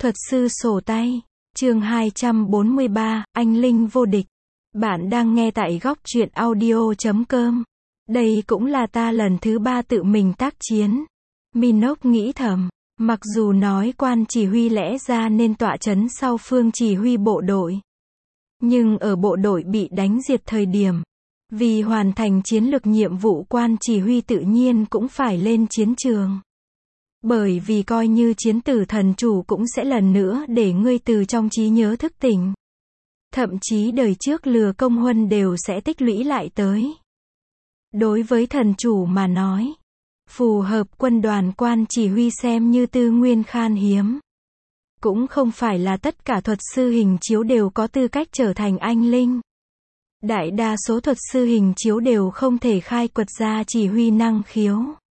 Thuật sư sổ tay. Chương 243, anh linh vô địch. Bạn đang nghe tại góc truyện audio.com. Đây cũng là ta lần thứ 3 tự mình tác chiến. Minogue nghĩ thầm, mặc dù nói quan chỉ huy lẽ ra nên tọa trấn sau phương chỉ huy bộ đội. Nhưng ở bộ đội bị đánh diệt thời điểm, vì hoàn thành chiến lược nhiệm vụ quan chỉ huy tự nhiên cũng phải lên chiến trường. Bởi vì coi như chiến tử thần chủ cũng sẽ lần nữa để ngươi từ trong trí nhớ thức tỉnh. Thậm chí đời trước lừa công huân đều sẽ tích lũy lại tới. Đối với thần chủ mà nói, phù hợp quân đoàn quan chỉ huy xem như tư nguyên khan hiếm. Cũng không phải là tất cả thuật sư hình chiếu đều có tư cách trở thành anh linh. Đại đa số thuật sư hình chiếu đều không thể khai quật ra chỉ huy năng khiếu.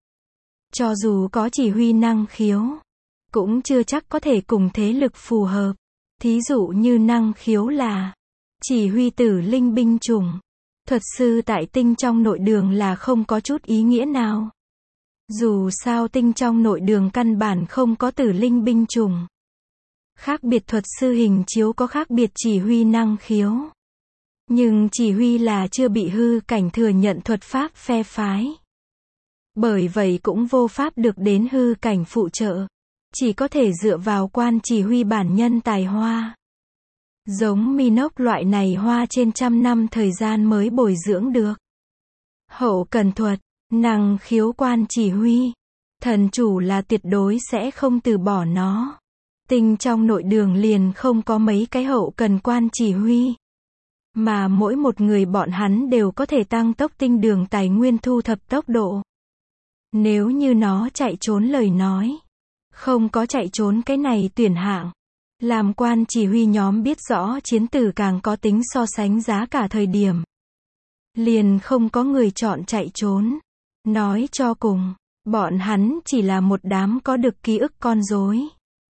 Cho dù có chỉ huy năng khiếu, cũng chưa chắc có thể cùng thế lực phù hợp. Thí dụ như năng khiếu là chỉ huy tử linh binh chủng. Thuật sư tại tinh trong nội đường là không có chút ý nghĩa nào. Dù sao tinh trong nội đường căn bản không có tử linh binh chủng. Khác biệt thuật sư hình chiếu có khác biệt chỉ huy năng khiếu. Nhưng chỉ huy là chưa bị hư cảnh thừa nhận thuật pháp phe phái. Bởi vậy cũng vô pháp được đến hư cảnh phụ trợ. Chỉ có thể dựa vào quan chỉ huy bản nhân tài hoa. Giống Minogue loại này hoa trên trăm năm thời gian mới bồi dưỡng được. Hậu cần thuật, năng khiếu quan chỉ huy. Thần chủ là tuyệt đối sẽ không từ bỏ nó. Tinh trong nội đường liền không có mấy cái hậu cần quan chỉ huy. Mà mỗi một người bọn hắn đều có thể tăng tốc tinh đường tài nguyên thu thập tốc độ. Nếu như nó chạy trốn lời nói. Không có chạy trốn cái này tuyển hạng. Làm quan chỉ huy nhóm biết rõ chiến tử càng có tính so sánh giá cả thời điểm. Liền không có người chọn chạy trốn. Nói cho cùng, bọn hắn chỉ là một đám có được ký ức con rối.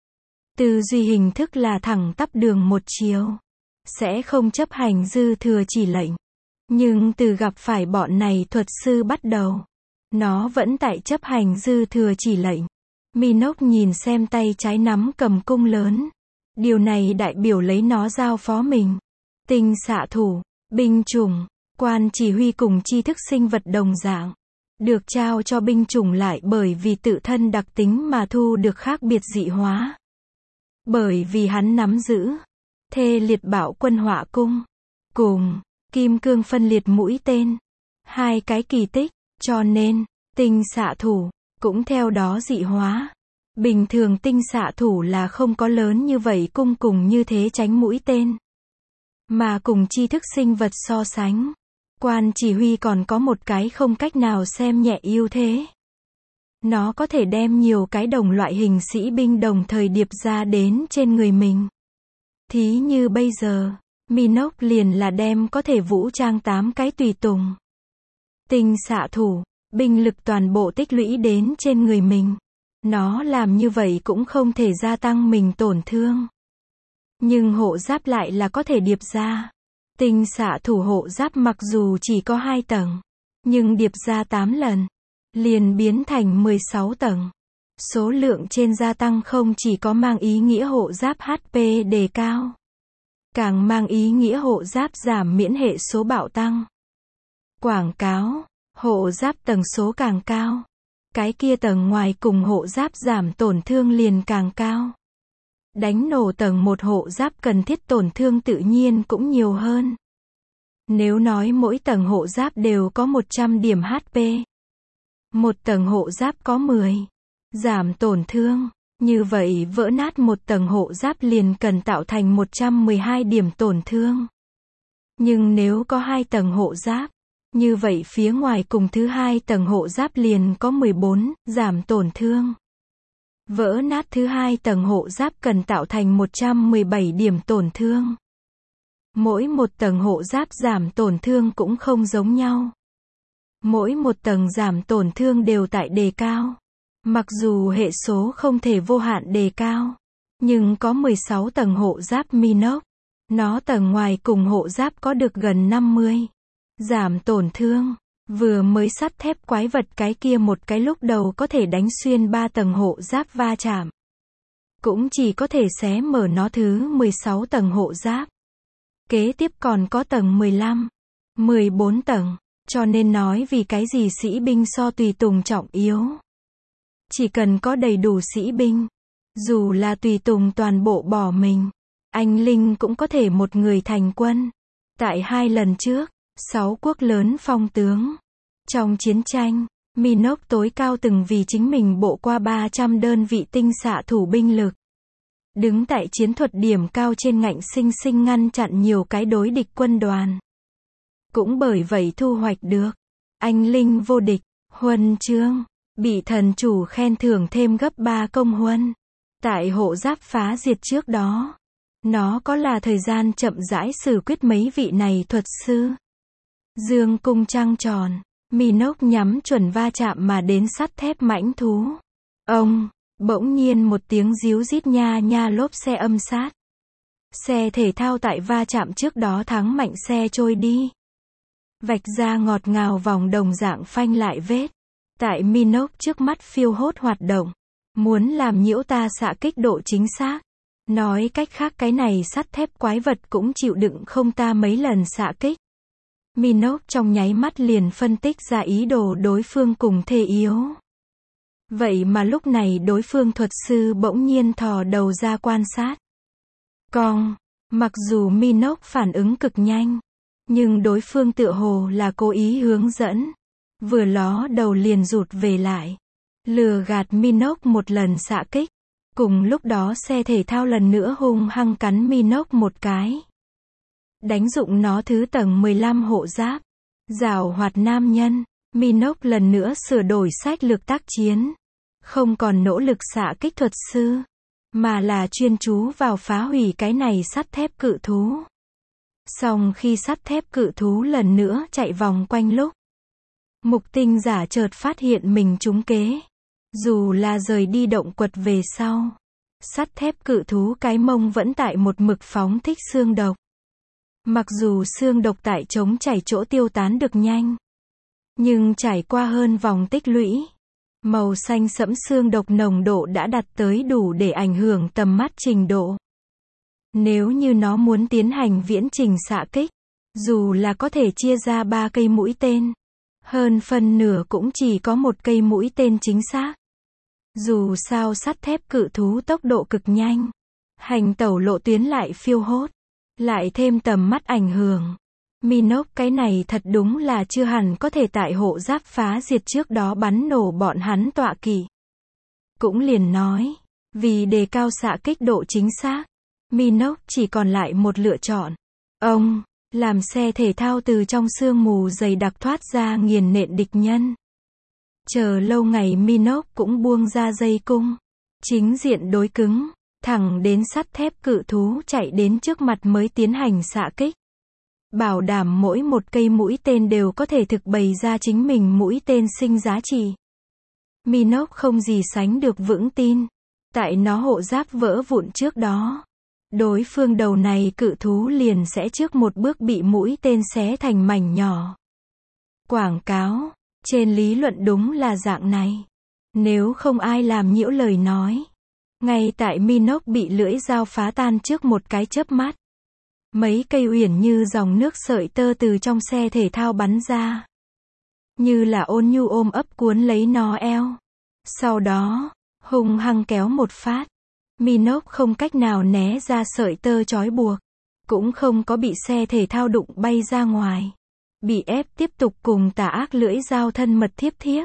Tư duy hình thức là thẳng tắp đường một chiều. Sẽ không chấp hành dư thừa chỉ lệnh. Nhưng từ gặp phải bọn này thuật sư bắt đầu, nó vẫn tại chấp hành dư thừa chỉ lệnh. Minogue nhìn xem tay trái nắm cầm cung lớn. Điều này đại biểu lấy nó giao phó mình. Tinh xạ thủ, binh chủng, quan chỉ huy cùng tri thức sinh vật đồng dạng. Được trao cho binh chủng lại bởi vì tự thân đặc tính mà thu được khác biệt dị hóa. Bởi vì hắn nắm giữ thê liệt bạo quân hỏa cung, cùng kim cương phân liệt mũi tên. Hai cái kỳ tích, cho nên, tinh xạ thủ cũng theo đó dị hóa. Bình thường tinh xạ thủ là không có lớn như vậy cung cùng như thế tránh mũi tên. Mà cùng tri thức sinh vật so sánh, quan chỉ huy còn có một cái không cách nào xem nhẹ ưu thế. Nó có thể đem nhiều cái đồng loại hình sĩ binh đồng thời điệp ra đến trên người mình. Thí như bây giờ, Minogue liền là đem có thể vũ trang 8 cái tùy tùng. Tinh xạ thủ, binh lực toàn bộ tích lũy đến trên người mình. Nó làm như vậy cũng không thể gia tăng mình tổn thương. Nhưng hộ giáp lại là có thể điệp ra. Tinh xạ thủ hộ giáp mặc dù chỉ có 2 tầng, nhưng điệp ra 8 lần, liền biến thành 16 tầng. Số lượng trên gia tăng không chỉ có mang ý nghĩa hộ giáp HP đề cao, càng mang ý nghĩa hộ giáp giảm miễn hệ số bạo tăng. Quảng cáo, hộ giáp tầng số càng cao. Cái kia tầng ngoài cùng hộ giáp giảm tổn thương liền càng cao. Đánh nổ tầng một hộ giáp cần thiết tổn thương tự nhiên cũng nhiều hơn. Nếu nói mỗi tầng hộ giáp đều có 100 điểm HP. Một tầng hộ giáp có 10. Giảm tổn thương. Như vậy vỡ nát một tầng hộ giáp liền cần tạo thành 112 điểm tổn thương. Nhưng nếu có 2 tầng hộ giáp, như vậy phía ngoài cùng thứ 2 tầng hộ giáp liền có 14, giảm tổn thương. Vỡ nát thứ 2 tầng hộ giáp cần tạo thành 117 điểm tổn thương. Mỗi một tầng hộ giáp giảm tổn thương cũng không giống nhau. Mỗi một tầng giảm tổn thương đều tại đề cao. Mặc dù hệ số không thể vô hạn đề cao, nhưng có 16 tầng hộ giáp Minogue. Nó tầng ngoài cùng hộ giáp có được gần 50. Giảm tổn thương. Vừa mới sắt thép quái vật cái kia một cái lúc đầu có thể đánh xuyên 3 tầng hộ giáp va chạm. cũng chỉ có thể xé mở nó thứ 16 tầng hộ giáp. Kế tiếp còn có tầng 15, 14 tầng, cho nên nói vì cái gì sĩ binh so tùy tùng trọng yếu. Chỉ cần có đầy đủ sĩ binh, dù là tùy tùng toàn bộ bỏ mình, anh Linh cũng có thể một người thành quân. Tại 2 lần trước, 6 quốc lớn phong tướng. Trong chiến tranh, Minoc tối cao từng vì chính mình bộ qua 300 đơn vị tinh xạ thủ binh lực. Đứng tại chiến thuật điểm cao trên ngạnh sinh sinh ngăn chặn nhiều cái đối địch quân đoàn. Cũng bởi vậy thu hoạch được anh Linh vô địch, huân chương, bị thần chủ khen thưởng thêm gấp 3 công huân. Tại hộ giáp phá diệt trước đó, nó có là thời gian chậm rãi xử quyết mấy vị này thuật sư. Dương cung trăng tròn, Minoc nhắm chuẩn va chạm mà đến sắt thép mãnh thú. Ông, bỗng nhiên một tiếng ríu rít nha nha lốp xe âm sát. Xe thể thao tại va chạm trước đó thắng mạnh xe trôi đi. Vạch ra ngọt ngào vòng đồng dạng phanh lại vết. Tại Minoc trước mắt phiêu hốt hoạt động. Muốn làm nhiễu ta xạ kích độ chính xác. Nói cách khác cái này sắt thép quái vật cũng chịu đựng không ta mấy lần xạ kích. Minoc trong nháy mắt liền phân tích ra ý đồ đối phương cùng thê yếu. Vậy mà lúc này đối phương thuật sư bỗng nhiên thò đầu ra quan sát. Cong, mặc dù Minoc phản ứng cực nhanh, nhưng đối phương tựa hồ là cố ý hướng dẫn. Vừa ló đầu liền rụt về lại. Lừa gạt Minoc một lần xạ kích. Cùng lúc đó xe thể thao lần nữa hung hăng cắn Minoc một cái. Đánh dụng nó thứ tầng 15 hộ giáp. Giảo hoạt nam nhân, Minoc lần nữa sửa đổi sách lược tác chiến. Không còn nỗ lực xạ kích thuật sư, mà là chuyên chú vào phá hủy cái này sắt thép cự thú. Song khi sắt thép cự thú lần nữa chạy vòng quanh lúc, mục tinh giả chợt phát hiện mình trúng kế. Dù là rời đi động quật về sau, sắt thép cự thú cái mông vẫn tại một mực phóng thích xương độc. Mặc dù xương độc tại chống chảy chỗ tiêu tán được nhanh, nhưng trải qua hơn vòng tích lũy, màu xanh sẫm xương độc nồng độ đã đạt tới đủ để ảnh hưởng tầm mắt trình độ. Nếu như nó muốn tiến hành viễn trình xạ kích, dù là có thể chia ra 3 cây mũi tên, hơn phân nửa cũng chỉ có một cây mũi tên chính xác. Dù sao sắt thép cự thú tốc độ cực nhanh, hành tẩu lộ tuyến lại phiêu hốt, lại thêm tầm mắt ảnh hưởng. Minoc cái này thật đúng là chưa hẳn có thể tại hộ giáp phá diệt trước đó bắn nổ bọn hắn tọa kỵ. Cũng liền nói, vì đề cao xạ kích độ chính xác, Minoc chỉ còn lại một lựa chọn. Ông, làm xe thể thao từ trong sương mù dày đặc thoát ra nghiền nện địch nhân. Chờ lâu ngày Minoc cũng buông ra dây cung. Chính diện đối cứng, thẳng đến sắt thép cự thú chạy đến trước mặt mới tiến hành xạ kích. Bảo đảm mỗi một cây mũi tên đều có thể thực bày ra chính mình mũi tên sinh giá trị. Minoc không gì sánh được vững tin. Tại nó hộ giáp vỡ vụn trước đó, đối phương đầu này cự thú liền sẽ trước một bước bị mũi tên xé thành mảnh nhỏ. Quảng cáo, trên lý luận đúng là dạng này. Nếu không ai làm nhiễu lời nói. Ngay tại Minoc bị lưỡi dao phá tan trước một cái chớp mắt. Mấy cây uyển như dòng nước sợi tơ từ trong xe thể thao bắn ra. Như là ôn nhu ôm ấp cuốn lấy nó eo. Sau đó, hung hăng kéo một phát. Minoc không cách nào né ra sợi tơ trói buộc. Cũng không có bị xe thể thao đụng bay ra ngoài. Bị ép tiếp tục cùng tà ác lưỡi dao thân mật thiếp thiếp.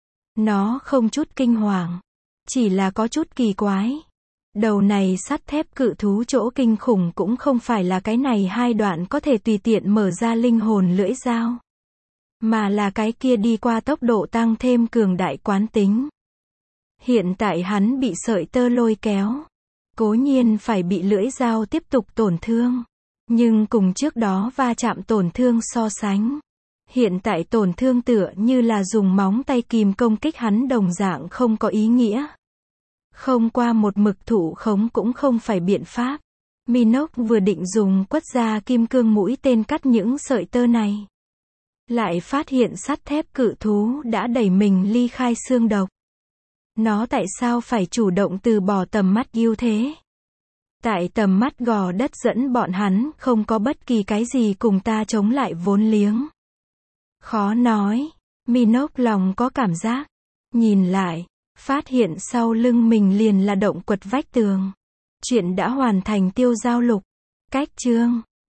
Nó không chút kinh hoàng. Chỉ là có chút kỳ quái. Đầu này sắt thép cự thú chỗ kinh khủng cũng không phải là cái này hai đoạn có thể tùy tiện mở ra linh hồn lưỡi dao. Mà là cái kia đi qua tốc độ tăng thêm cường đại quán tính. Hiện tại hắn bị sợi tơ lôi kéo. Cố nhiên phải bị lưỡi dao tiếp tục tổn thương. Nhưng cùng trước đó va chạm tổn thương so sánh. Hiện tại tổn thương tựa như là dùng móng tay kìm công kích hắn đồng dạng không có ý nghĩa. Không qua một mực thụ khống cũng không phải biện pháp. Minoc vừa định dùng quất ra kim cương mũi tên cắt những sợi tơ này. Lại phát hiện sắt thép cự thú đã đẩy mình ly khai xương độc. Nó tại sao phải chủ động từ bỏ tầm mắt ưu thế? Tại tầm mắt gò đất dẫn bọn hắn không có bất kỳ cái gì cùng ta chống lại vốn liếng. Khó nói. Minogue lòng có cảm giác. Nhìn lại, phát hiện sau lưng mình liền là động quật vách tường. Chuyện đã hoàn thành. Tiêu Giao Lục. Cách chương